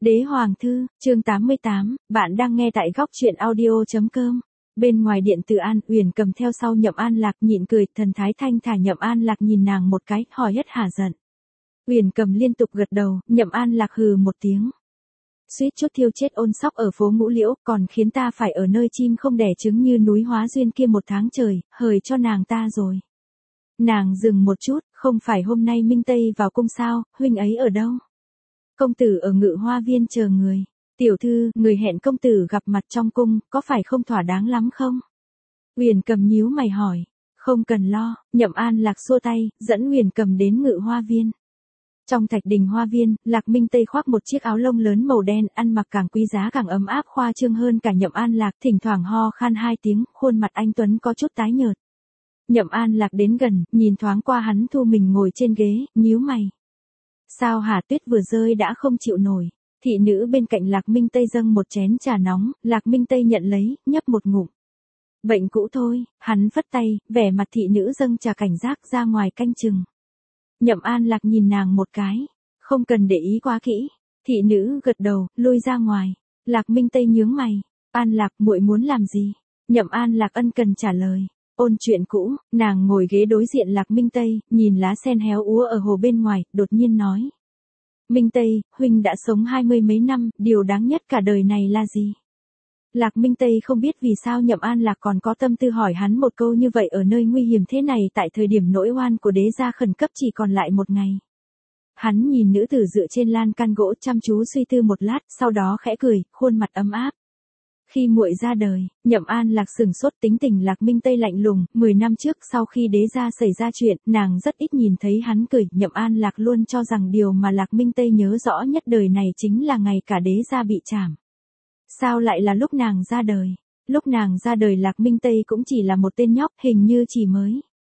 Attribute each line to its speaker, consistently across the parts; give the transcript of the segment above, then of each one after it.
Speaker 1: Đế Hoàng Thư, chương 88, bạn đang nghe tại góc truyện audio.com. Bên ngoài điện Từ An, Uyển Cầm theo sau Nhậm An Lạc nhịn cười, thần thái thanh thả. Nhậm An Lạc nhìn nàng một cái, hỏi hết hả giận. Uyển Cầm liên tục gật đầu, Nhậm An Lạc hừ một tiếng. Suýt chút thiêu chết Ôn Sóc ở phố Ngũ Liễu, còn khiến ta phải ở nơi chim không đẻ trứng như núi Hóa Duyên kia một tháng trời, hời cho nàng ta rồi. Nàng dừng một chút, không phải hôm nay Minh Tây vào cung sao, huynh ấy ở đâu? Công tử ở Ngự Hoa Viên chờ người. Tiểu thư, người hẹn công tử gặp mặt trong cung, có phải không thỏa đáng lắm không? Uyển Cầm nhíu mày hỏi. Không cần lo, Nhậm An Lạc xua tay, dẫn Uyển Cầm đến Ngự Hoa Viên. Trong Thạch Đình Hoa Viên, Lạc Minh Tây khoác một chiếc áo lông lớn màu đen, ăn mặc càng quý giá càng ấm áp khoa trương hơn cả Nhậm An Lạc, thỉnh thoảng ho khan hai tiếng, khuôn mặt anh tuấn có chút tái nhợt. Nhậm An Lạc đến gần, nhìn thoáng qua hắn thu mình ngồi trên ghế, nhíu mày. Sao hả? Tuyết vừa rơi đã không chịu nổi. Thị nữ bên cạnh Lạc Minh Tây dâng một chén trà nóng, Lạc Minh Tây nhận lấy, nhấp một ngụm. Bệnh cũ thôi, hắn phất tay, vẻ mặt thị nữ dâng trà cảnh giác ra ngoài canh chừng. Nhậm An Lạc nhìn nàng một cái, không cần để ý quá kỹ. Thị nữ gật đầu, lui ra ngoài. Lạc Minh Tây nhướng mày. An Lạc, muội muốn làm gì? Nhậm An Lạc ân cần trả lời. Ôn chuyện cũ. Nàng ngồi ghế đối diện Lạc Minh Tây, nhìn lá sen héo úa ở hồ bên ngoài, đột nhiên nói. Minh Tây, huynh đã sống 20 mấy năm, điều đáng nhất cả đời này là gì? Lạc Minh Tây không biết vì sao Nhậm An Lạc còn có tâm tư hỏi hắn một câu như vậy ở nơi nguy hiểm thế này, tại thời điểm nỗi oan của đế gia khẩn cấp chỉ còn lại một ngày. Hắn nhìn nữ tử dựa trên lan can gỗ chăm chú suy tư một lát, sau đó khẽ cười, khuôn mặt ấm áp. Khi muội ra đời, Nhậm An Lạc sừng sốt. Tính tình Lạc Minh Tây lạnh lùng, 10 năm trước sau khi đế gia xảy ra chuyện, nàng rất ít nhìn thấy hắn cười. Nhậm An Lạc luôn cho rằng điều mà Lạc Minh Tây nhớ rõ nhất đời này chính là ngày cả đế gia bị trảm. Sao lại là lúc nàng ra đời? Lúc nàng ra đời Lạc Minh Tây cũng chỉ là một tên nhóc, hình như chỉ mới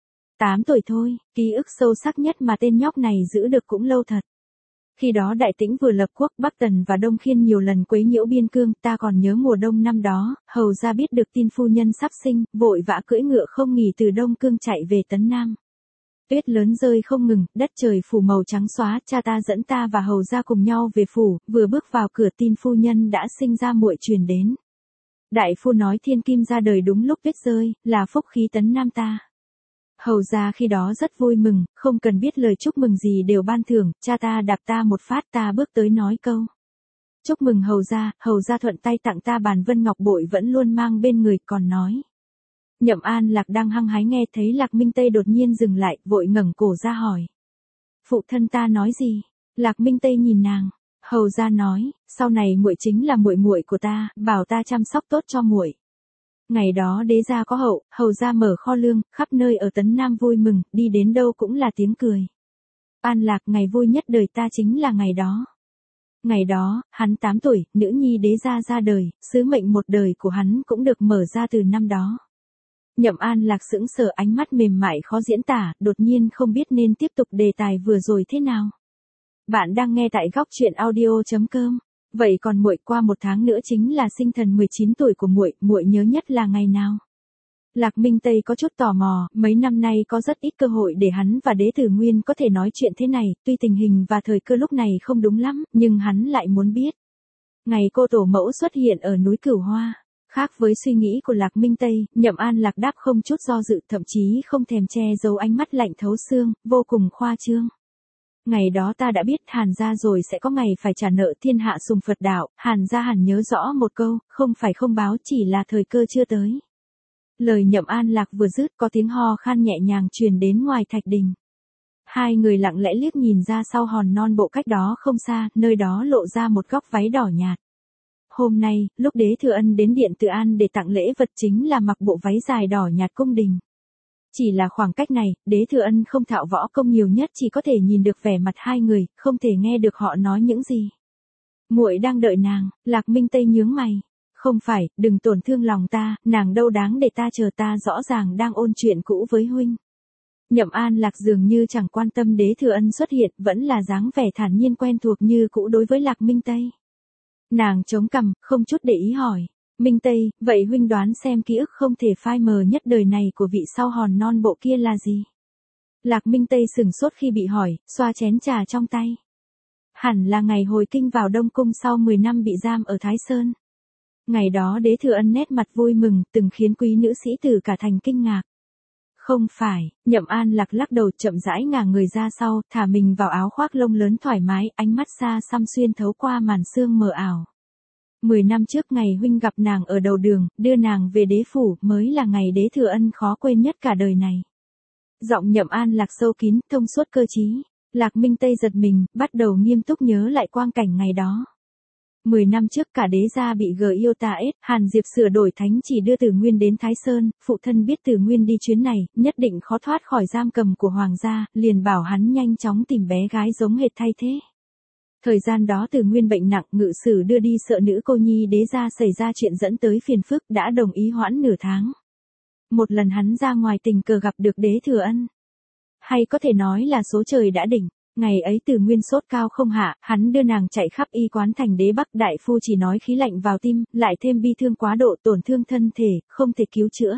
Speaker 1: 8 tuổi thôi. Ký ức sâu sắc nhất mà tên nhóc này giữ được cũng lâu thật. Khi đó Đại Tĩnh vừa lập quốc, Bắc Tần và Đông Khiên nhiều lần quấy nhiễu biên cương, ta còn nhớ mùa đông năm đó, hầu ra biết được tin phu nhân sắp sinh, vội vã cưỡi ngựa không nghỉ từ Đông Cương chạy về Tấn Nam. Tuyết lớn rơi không ngừng, đất trời phủ màu trắng xóa, cha ta dẫn ta và hầu ra cùng nhau về phủ, vừa bước vào cửa tin phu nhân đã sinh ra muội truyền đến. Đại phu nói thiên kim ra đời đúng lúc tuyết rơi, là phúc khí Tấn Nam ta. Hầu ra khi đó rất vui mừng, không cần biết lời chúc mừng gì đều ban thưởng, cha ta đạp ta một phát, ta bước tới nói câu. Chúc mừng hầu ra thuận tay tặng ta bàn vân ngọc bội vẫn luôn mang bên người, còn nói. Nhậm An Lạc đang hăng hái nghe thấy Lạc Minh Tây đột nhiên dừng lại, vội ngẩng cổ ra hỏi. Phụ thân ta nói gì? Lạc Minh Tây nhìn nàng, hầu ra nói, sau này muội chính là muội muội của ta, bảo ta chăm sóc tốt cho muội. Ngày đó đế gia có hậu, hầu gia mở kho lương, khắp nơi ở Tấn Nam vui mừng, đi đến đâu cũng là tiếng cười. An Lạc, ngày vui nhất đời ta chính là ngày đó. Ngày đó, hắn 8 tuổi, nữ nhi đế gia ra đời, sứ mệnh một đời của hắn cũng được mở ra từ năm đó. Nhậm An Lạc sững sờ, ánh mắt mềm mại khó diễn tả, đột nhiên không biết nên tiếp tục đề tài vừa rồi thế nào. Bạn đang nghe tại góc truyện audio.com. Vậy còn muội, qua một tháng nữa chính là sinh thần 19 tuổi của muội, muội nhớ nhất là ngày nào? Lạc Minh Tây có chút tò mò, mấy năm nay có rất ít cơ hội để hắn và đế tử Nguyên có thể nói chuyện thế này, tuy tình hình và thời cơ lúc này không đúng lắm, nhưng hắn lại muốn biết. Ngày cô tổ mẫu xuất hiện ở núi Cửu Hoa. Khác với suy nghĩ của Lạc Minh Tây, Nhậm An Lạc đáp không chút do dự, thậm chí không thèm che giấu ánh mắt lạnh thấu xương, vô cùng khoa trương. Ngày đó ta đã biết Hàn gia rồi sẽ có ngày phải trả nợ thiên hạ sùng Phật đạo, Hàn gia hẳn nhớ rõ một câu, không phải không báo, chỉ là thời cơ chưa tới. Lời Nhậm An Lạc vừa dứt, có tiếng ho khan nhẹ nhàng truyền đến ngoài Thạch Đình. Hai người lặng lẽ liếc nhìn ra sau hòn non bộ cách đó không xa, nơi đó lộ ra một góc váy đỏ nhạt. Hôm nay, lúc đế Thừa Ân đến điện Từ An để tặng lễ vật chính là mặc bộ váy dài đỏ nhạt cung đình. Chỉ là khoảng cách này, đế Thừa Ân không thạo võ công nhiều nhất, chỉ có thể nhìn được vẻ mặt hai người, không thể nghe được họ nói những gì. Muội đang đợi nàng. Lạc Minh Tây nhướng mày. Không phải, đừng tổn thương lòng ta, nàng đâu đáng để ta chờ, ta rõ ràng đang ôn chuyện cũ với huynh. Nhậm An Lạc dường như chẳng quan tâm đế Thừa Ân xuất hiện, vẫn là dáng vẻ thản nhiên quen thuộc như cũ đối với Lạc Minh Tây. Nàng chống cằm, không chút để ý hỏi. Minh Tây, vậy huynh đoán xem ký ức không thể phai mờ nhất đời này của vị sau hòn non bộ kia là gì? Lạc Minh Tây sừng sốt khi bị hỏi, xoa chén trà trong tay. Hẳn là ngày hồi kinh vào Đông Cung sau 10 năm bị giam ở Thái Sơn. Ngày đó Đế Thừa Ân nét mặt vui mừng, từng khiến quý nữ sĩ tử cả thành kinh ngạc. Không phải, Nhậm An Lạc lắc đầu chậm rãi ngả người ra sau, thả mình vào áo khoác lông lớn thoải mái, ánh mắt xa xăm xuyên thấu qua màn sương mờ ảo. 10 năm trước ngày huynh gặp nàng ở đầu đường, đưa nàng về đế phủ, mới là ngày Đế Thừa Ân khó quên nhất cả đời này. Giọng Nhậm An Lạc sâu kín, thông suốt cơ trí. Lạc Minh Tây giật mình, bắt đầu nghiêm túc nhớ lại quang cảnh ngày đó. 10 năm trước cả đế gia bị yêu ta ết, Hàn Diệp sửa đổi thánh chỉ đưa Tử Nguyên đến Thái Sơn, phụ thân biết Tử Nguyên đi chuyến này, nhất định khó thoát khỏi giam cầm của hoàng gia, liền bảo hắn nhanh chóng tìm bé gái giống hệt thay thế. Thời gian đó Tử Nguyên bệnh nặng, ngự sử đưa đi sợ nữ cô nhi đế gia xảy ra chuyện dẫn tới phiền phức, đã đồng ý hoãn nửa tháng. Một lần hắn ra ngoài tình cờ gặp được Đế Thừa Ân. Hay có thể nói là số trời đã định. Ngày ấy Tử Nguyên sốt cao không hạ, hắn đưa nàng chạy khắp y quán thành đế Bắc, đại phu chỉ nói khí lạnh vào tim, lại thêm bi thương quá độ tổn thương thân thể, không thể cứu chữa.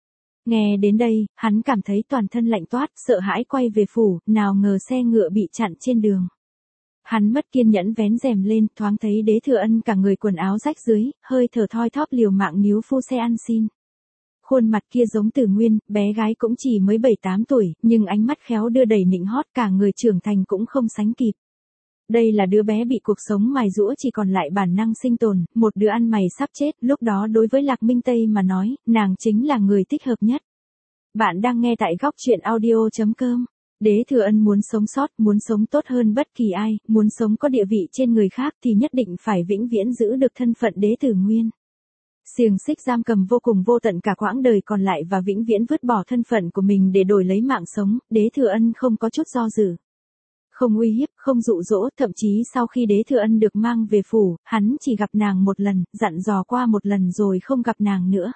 Speaker 1: Nghe đến đây, hắn cảm thấy toàn thân lạnh toát, sợ hãi quay về phủ, nào ngờ xe ngựa bị chặn trên đường. Hắn mất kiên nhẫn vén rèm lên, thoáng thấy Đế Thừa Ân cả người quần áo rách dưới, hơi thở thoi thóp liều mạng níu phu xe ăn xin. Khuôn mặt kia giống Tử Nguyên, bé gái cũng chỉ mới 7-8 tuổi, nhưng ánh mắt khéo đưa đầy nịnh hót, cả người trưởng thành cũng không sánh kịp. Đây là đứa bé bị cuộc sống mài giũa chỉ còn lại bản năng sinh tồn, một đứa ăn mày sắp chết, lúc đó đối với Lạc Minh Tây mà nói, nàng chính là người thích hợp nhất. Bạn đang nghe tại góc truyện audio.com. Đế Thừa Ân muốn sống sót, muốn sống tốt hơn bất kỳ ai, muốn sống có địa vị trên người khác thì nhất định phải vĩnh viễn giữ được thân phận Đế Tử Nguyên. Xiềng xích giam cầm vô cùng vô tận cả quãng đời còn lại và vĩnh viễn vứt bỏ thân phận của mình để đổi lấy mạng sống, Đế Thừa Ân không có chút do dự. Không uy hiếp, không dụ dỗ, thậm chí sau khi Đế Thừa Ân được mang về phủ, hắn chỉ gặp nàng một lần, dặn dò qua một lần rồi không gặp nàng nữa.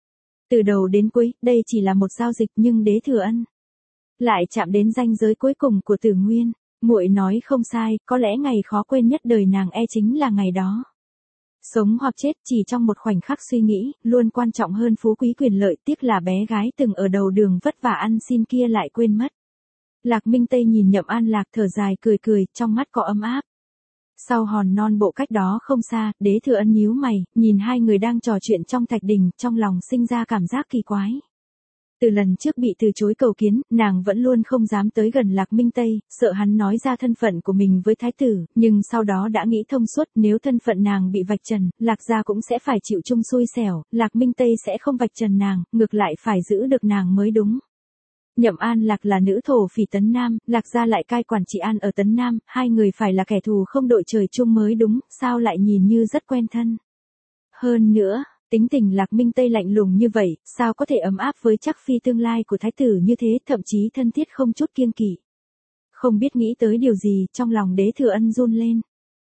Speaker 1: Từ đầu đến cuối, đây chỉ là một giao dịch nhưng Đế Thừa Ân lại chạm đến ranh giới cuối cùng của Tử Nguyên. Muội nói không sai, có lẽ ngày khó quên nhất đời nàng chính là ngày đó. Sống hoặc chết chỉ trong một khoảnh khắc suy nghĩ, luôn quan trọng hơn phú quý quyền lợi, tiếc là bé gái từng ở đầu đường vất vả ăn xin kia lại quên mất. Lạc Minh Tây nhìn Nhậm An Lạc thở dài cười cười, trong mắt có ấm áp. Sau hòn non bộ cách đó không xa, Đế Thừa Ân nhíu mày, nhìn hai người đang trò chuyện trong thạch đình, trong lòng sinh ra cảm giác kỳ quái. Từ lần trước bị từ chối cầu kiến, nàng vẫn luôn không dám tới gần Lạc Minh Tây, sợ hắn nói ra thân phận của mình với thái tử, nhưng sau đó đã nghĩ thông suốt, nếu thân phận nàng bị vạch trần, Lạc gia cũng sẽ phải chịu chung xui xẻo, Lạc Minh Tây sẽ không vạch trần nàng, ngược lại phải giữ được nàng mới đúng. Nhậm An Lạc là nữ thổ phỉ Tấn Nam, Lạc gia lại cai quản trị an ở Tấn Nam, hai người phải là kẻ thù không đội trời chung mới đúng, sao lại nhìn như rất quen thân. Hơn nữa, tính tình Lạc Minh Tây lạnh lùng như vậy, sao có thể ấm áp với chắc phi tương lai của thái tử như thế, thậm chí thân thiết không chút kiêng kỵ. Không biết nghĩ tới điều gì, trong lòng Đế Thừa Ân run lên.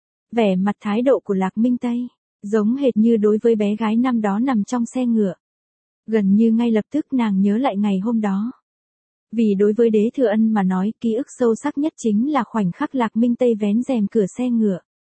Speaker 1: Vẻ mặt thái độ của Lạc Minh Tây, giống hệt như đối với bé gái năm đó nằm trong xe ngựa. Gần như ngay lập tức nàng nhớ lại ngày hôm đó. Vì đối với Đế Thừa Ân mà nói, ký ức sâu sắc nhất chính là khoảnh khắc Lạc Minh Tây vén rèm cửa xe ngựa.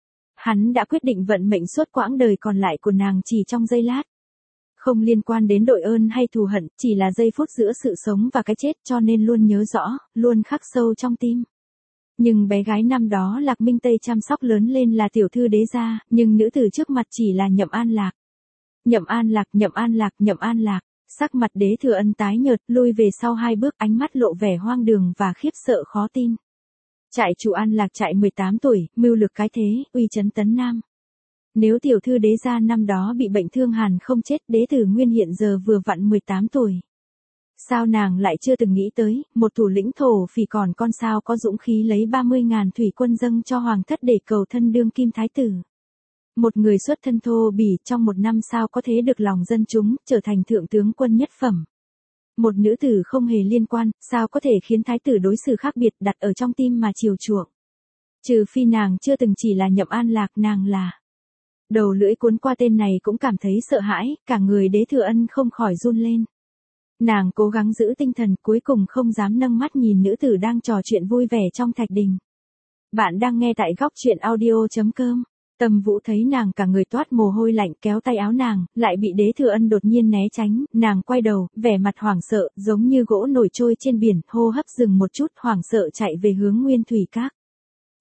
Speaker 1: Hắn đã quyết định vận mệnh suốt quãng đời còn lại của nàng chỉ trong giây lát. Không liên quan đến đội ơn hay thù hận, chỉ là giây phút giữa sự sống và cái chết, cho nên luôn nhớ rõ, luôn khắc sâu trong tim. Nhưng bé gái năm đó Lạc Minh Tây chăm sóc lớn lên là tiểu thư đế gia, nhưng nữ tử trước mặt chỉ là Nhậm An Lạc. Nhậm An Lạc, Nhậm An Lạc, Nhậm An Lạc. Sắc mặt Đế Thừa Ân tái nhợt, lui về sau 2 bước, ánh mắt lộ vẻ hoang đường và khiếp sợ khó tin. Trại chủ An Lạc trại 18 tuổi, mưu lược cái thế, uy chấn Tấn Nam. Nếu tiểu thư đế gia năm đó bị bệnh thương hàn không chết, Đế Tử Nguyên hiện giờ vừa vặn 18 tuổi. Sao nàng lại chưa từng nghĩ tới, một thủ lĩnh thổ phỉ còn con sao có dũng khí lấy 30.000 thủy quân dâng cho hoàng thất để cầu thân đương kim thái tử. Một người xuất thân thô bỉ trong 1 năm sao có thế được lòng dân chúng, trở thành thượng tướng quân nhất phẩm. Một nữ tử không hề liên quan, sao có thể khiến thái tử đối xử khác biệt đặt ở trong tim mà chiều chuộng. Trừ phi nàng chưa từng chỉ là Nhậm An Lạc, nàng là. Đầu lưỡi cuốn qua tên này cũng cảm thấy sợ hãi, cả người Đế Thừa Ân không khỏi run lên. Nàng cố gắng giữ tinh thần, cuối cùng không dám nâng mắt nhìn nữ tử đang trò chuyện vui vẻ trong thạch đình. Bạn đang nghe tại góc truyện audio.com. Tâm Vũ thấy nàng cả người toát mồ hôi lạnh, kéo tay áo nàng, lại bị Đế Thừa Ân đột nhiên né tránh, nàng quay đầu, vẻ mặt hoảng sợ, giống như gỗ nổi trôi trên biển, hô hấp dừng một chút, hoảng sợ chạy về hướng Nguyên Thủy Các.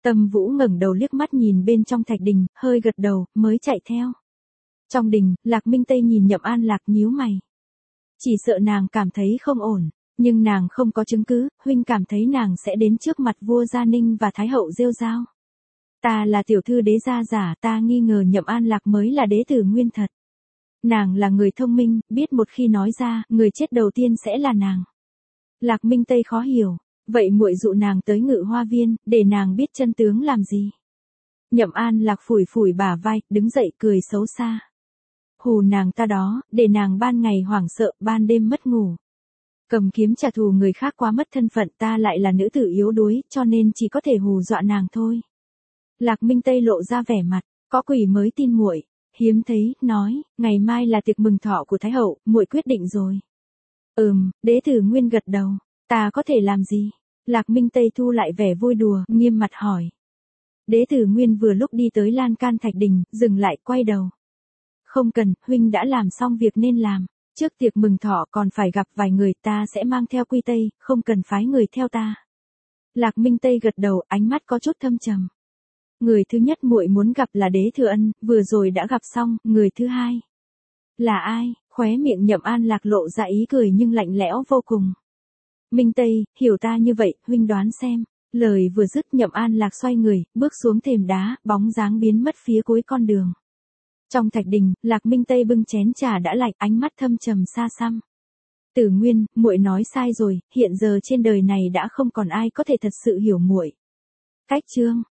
Speaker 1: Tâm Vũ ngẩng đầu liếc mắt nhìn bên trong thạch đình, hơi gật đầu, mới chạy theo. Trong đình, Lạc Minh Tây nhìn Nhậm An Lạc nhíu mày. Chỉ sợ nàng cảm thấy không ổn, nhưng nàng không có chứng cứ, huynh cảm thấy nàng sẽ đến trước mặt vua Gia Ninh và Thái hậu rêu rao. Ta là tiểu thư đế gia giả, ta nghi ngờ Nhậm An Lạc mới là đế tử nguyên thật. Nàng là người thông minh, biết một khi nói ra, người chết đầu tiên sẽ là nàng. Lạc Minh Tây khó hiểu, vậy muội dụ nàng tới Ngự Hoa Viên, để nàng biết chân tướng làm gì? Nhậm An Lạc phủi phủi bả vai, đứng dậy cười xấu xa. Hù nàng ta đó, để nàng ban ngày hoảng sợ, ban đêm mất ngủ. Cầm kiếm trả thù người khác quá mất thân phận, ta lại là nữ tử yếu đuối, cho nên chỉ có thể hù dọa nàng thôi. Lạc Minh Tây lộ ra vẻ mặt, có quỷ mới tin muội. Hiếm thấy, nói, ngày mai là tiệc mừng thọ của Thái hậu, muội quyết định rồi. Đế tử Nguyên gật đầu, ta có thể làm gì? Lạc Minh Tây thu lại vẻ vui đùa, nghiêm mặt hỏi. Đế tử Nguyên vừa lúc đi tới lan can thạch đình, dừng lại quay đầu. Không cần, huynh đã làm xong việc nên làm. Trước tiệc mừng thọ còn phải gặp vài người, ta sẽ mang theo quy tây, không cần phái người theo ta. Lạc Minh Tây gật đầu, ánh mắt có chút thâm trầm. Người thứ nhất muội muốn gặp là Đế Thừa Ân, vừa rồi đã gặp xong, người thứ hai. Là ai? Khóe miệng Nhậm An Lạc lộ ra ý cười nhưng lạnh lẽo vô cùng. Minh Tây, hiểu ta như vậy, huynh đoán xem. Lời vừa dứt Nhậm An Lạc xoay người, bước xuống thềm đá, bóng dáng biến mất phía cuối con đường. Trong thạch đình, Lạc Minh Tây bưng chén trà đã lạnh, ánh mắt thâm trầm xa xăm. Tử Nguyên, muội nói sai rồi, hiện giờ trên đời này đã không còn ai có thể thật sự hiểu muội. Cách chương